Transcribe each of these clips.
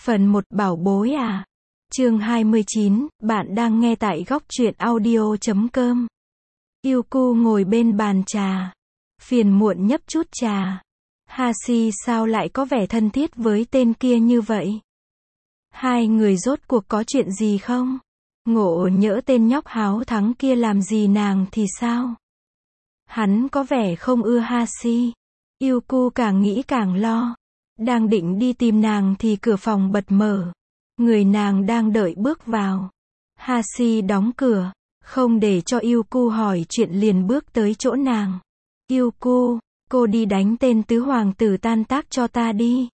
Phần 1 bảo bối à. Chương 29, bạn đang nghe tại góc truyện audio.com. Yuku ngồi bên bàn trà. Phiền muộn nhấp chút trà. Hashi sao lại có vẻ thân thiết với tên kia như vậy? Hai người rốt cuộc có chuyện gì không? Ngộ nhỡ tên nhóc háo thắng kia làm gì nàng thì sao? Hắn có vẻ không ưa Hashi. Yuku càng nghĩ càng lo. Đang định đi tìm nàng thì cửa phòng bật mở. Người nàng đang đợi bước vào. Hashi đóng cửa, không để cho Yuku hỏi chuyện liền bước tới chỗ nàng. Yuku, cô đi đánh tên tứ hoàng tử tan tác cho ta đi.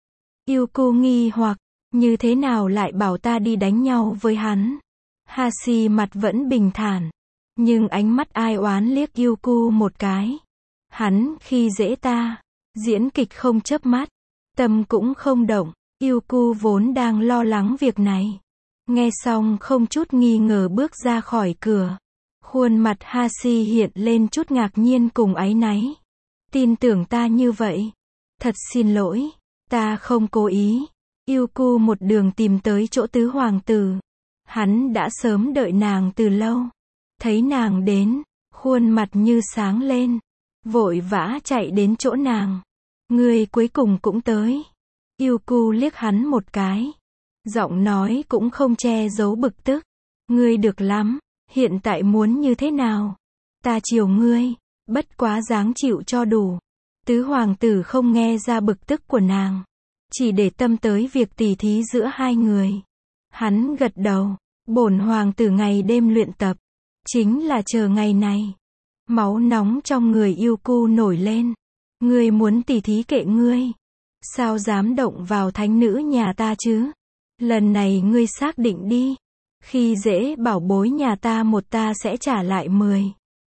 Yuku nghi hoặc, như thế nào lại bảo ta đi đánh nhau với hắn? Hashi mặt vẫn bình thản, nhưng ánh mắt ai oán liếc Yuku một cái. Hắn khi dễ ta, diễn kịch không chớp mắt, tâm cũng không động. Yuku vốn đang lo lắng việc này. Nghe xong không chút nghi ngờ bước ra khỏi cửa. Khuôn mặt Hashi hiện lên chút ngạc nhiên cùng áy náy. Tin tưởng ta như vậy. Thật xin lỗi, ta không cố ý. Yuku một đường tìm tới chỗ tứ hoàng tử. Hắn đã sớm đợi nàng từ lâu. Thấy nàng đến, khuôn mặt như sáng lên. Vội vã chạy đến chỗ nàng. Ngươi cuối cùng cũng tới. Yuku liếc hắn một cái. Giọng nói cũng không che giấu bực tức. Ngươi được lắm, hiện tại muốn như thế nào? Ta chiều ngươi, bất quá dáng chịu cho đủ. Tứ hoàng tử không nghe ra bực tức của nàng. Chỉ để tâm tới việc tỉ thí giữa hai người. Hắn gật đầu, bổn hoàng tử ngày đêm luyện tập. Chính là chờ ngày này. Máu nóng trong người Yuku nổi lên. Ngươi muốn tỉ thí kệ ngươi. Sao dám động vào thánh nữ nhà ta chứ? Lần này ngươi xác định đi. Khi dễ bảo bối nhà ta một ta sẽ trả lại 10.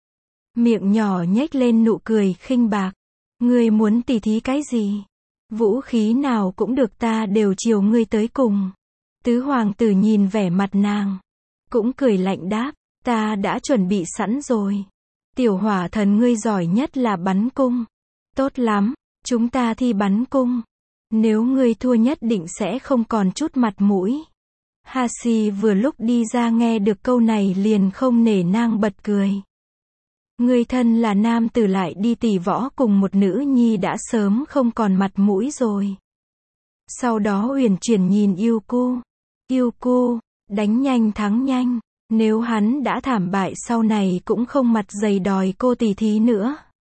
Miệng nhỏ nhếch lên nụ cười khinh bạc. Ngươi muốn tỉ thí cái gì? Vũ khí nào cũng được ta đều chiều ngươi tới cùng. Tứ hoàng tử nhìn vẻ mặt nàng. Cũng cười lạnh đáp. Ta đã chuẩn bị sẵn rồi. Tiểu hỏa thần ngươi giỏi nhất là bắn cung. Tốt lắm, chúng ta thi bắn cung. Nếu ngươi thua nhất định sẽ không còn chút mặt mũi. Hashi vừa lúc đi ra nghe được câu này liền không nể nang bật cười. Ngươi thân là nam tử lại đi tỷ võ cùng một nữ nhi đã sớm không còn mặt mũi rồi. Sau đó uyển chuyển nhìn Yuku. Yuku, đánh nhanh thắng nhanh. Nếu hắn đã thảm bại sau này cũng không mặt dày đòi cô tỉ thí nữa.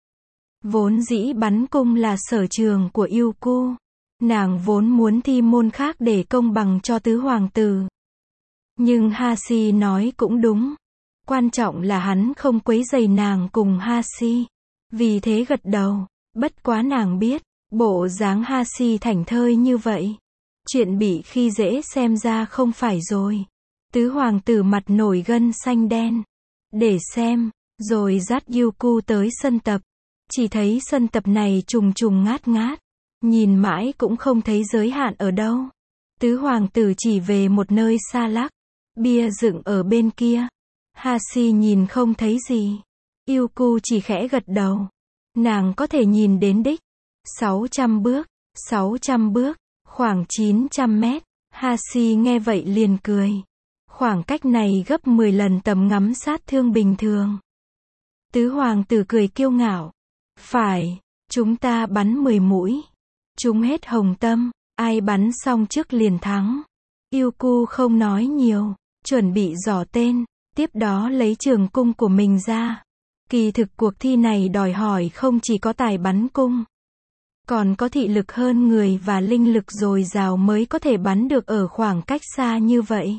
Vốn dĩ bắn cung là sở trường của Yuku. Nàng vốn muốn thi môn khác để công bằng cho tứ hoàng tử. Nhưng Hashi nói cũng đúng. Quan trọng là hắn không quấy rầy nàng cùng Hashi. Vì thế gật đầu. Bất quá nàng biết, bộ dáng Hashi thảnh thơi như vậy. Chuyện bị khi dễ xem ra không phải rồi. Tứ hoàng tử mặt nổi gân xanh đen. Để xem, rồi dắt Yuku tới sân tập. Chỉ thấy sân tập này trùng trùng ngát ngát. Nhìn mãi cũng không thấy giới hạn ở đâu. Tứ hoàng tử chỉ về một nơi xa lắc. Bia dựng ở bên kia. Hashi nhìn không thấy gì. Yuku chỉ khẽ gật đầu. Nàng có thể nhìn đến đích. 600 bước, 600 bước, khoảng 900 mét. Hashi nghe vậy liền cười. Khoảng cách này gấp 10 lần tầm ngắm sát thương bình thường. Tứ hoàng tử cười kiêu ngạo. Phải, chúng ta bắn 10 mũi. Chúng hết hồng tâm, ai bắn xong trước liền thắng. Yuku không nói nhiều, chuẩn bị dò tên, tiếp đó lấy trường cung của mình ra. Kỳ thực cuộc thi này đòi hỏi không chỉ có tài bắn cung, còn có thị lực hơn người và linh lực dồi dào mới có thể bắn được ở khoảng cách xa như vậy.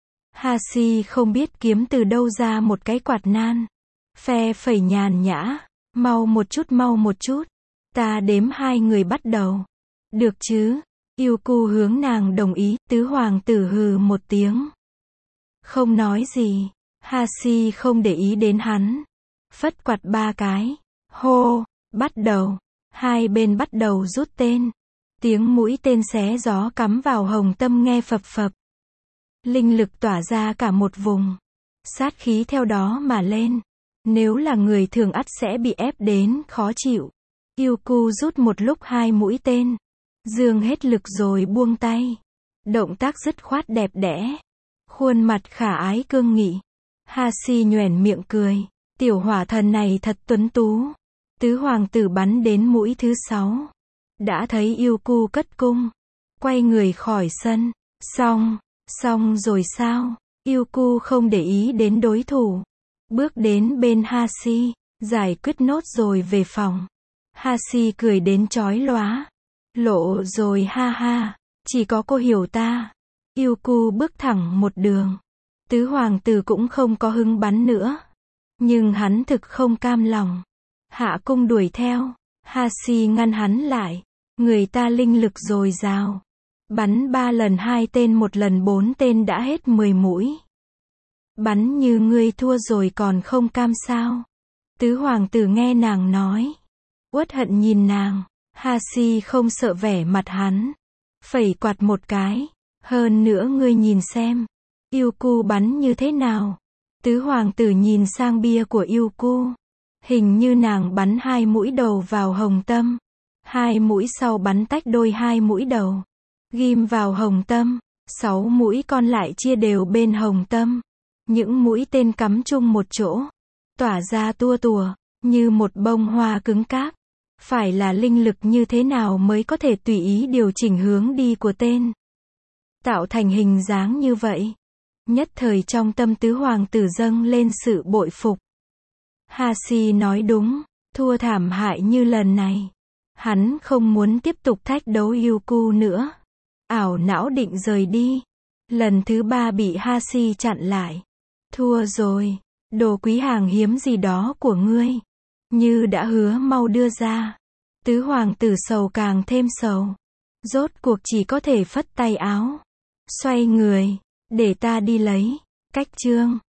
Hashi không biết kiếm từ đâu ra một cái quạt nan. Phe phẩy nhàn nhã, mau một chút mau một chút. Ta đếm 2 người bắt đầu. Được chứ? Yuku hướng nàng đồng ý. Tứ hoàng tử hừ một tiếng. Không nói gì. Hashi không để ý đến hắn. Phất quạt 3 cái. Hô, bắt đầu. Hai bên bắt đầu rút tên. Tiếng mũi tên xé gió cắm vào hồng tâm nghe phập phập. Linh lực tỏa ra cả một vùng. Sát khí theo đó mà lên. Nếu là người thường ắt sẽ bị ép đến khó chịu. Yuku rút một lúc 2 mũi tên. Dương hết lực rồi buông tay. Động tác dứt khoát đẹp đẽ. Khuôn mặt khả ái cương nghị. Hashi nhoẻn miệng cười. Tiểu hỏa thần này thật tuấn tú. Tứ hoàng tử bắn đến mũi thứ 6. Đã thấy Yuku cất cung. Quay người khỏi sân. Xong rồi sao? Yuku không để ý đến đối thủ. Bước đến bên Hashi. Giải quyết nốt rồi về phòng. Hashi cười đến chói lóa. Lộ rồi ha ha. Chỉ có cô hiểu ta. Yuku bước thẳng một đường. Tứ hoàng tử cũng không có hứng bắn nữa. Nhưng hắn thực không cam lòng. Hạ cung đuổi theo. Hashi ngăn hắn lại. Người ta linh lực dồi dào. Bắn 3 lần 2 tên, 1 lần 4 tên đã hết 10 mũi. Bắn như ngươi thua rồi còn không cam sao? Tứ hoàng tử nghe nàng nói. Uất hận nhìn nàng. Hashi không sợ vẻ mặt hắn. Phẩy quạt một cái. Hơn nữa ngươi nhìn xem. Yuku bắn như thế nào? Tứ hoàng tử nhìn sang bia của Yuku. Hình như nàng bắn 2 mũi đầu vào hồng tâm. 2 mũi sau bắn tách đôi 2 mũi đầu. Ghim vào hồng tâm. 6 mũi còn lại chia đều bên hồng tâm. Những mũi tên cắm chung một chỗ. Tỏa ra tua tùa. Như một bông hoa cứng cáp. Phải là linh lực như thế nào mới có thể tùy ý điều chỉnh hướng đi của tên. Tạo thành hình dáng như vậy. Nhất thời trong tâm tứ hoàng tử dâng lên sự bội phục. Hashi nói đúng. Thua thảm hại như lần này. Hắn không muốn tiếp tục thách đấu Yuku nữa. Ảo não định rời đi. Lần thứ 3 bị Hashi chặn lại. Thua rồi. Đồ quý hàng hiếm gì đó của ngươi. Như đã hứa mau đưa ra. Tứ hoàng tử sầu càng thêm sầu. Rốt cuộc chỉ có thể phất tay áo. Xoay người. Để ta đi lấy. Cách chương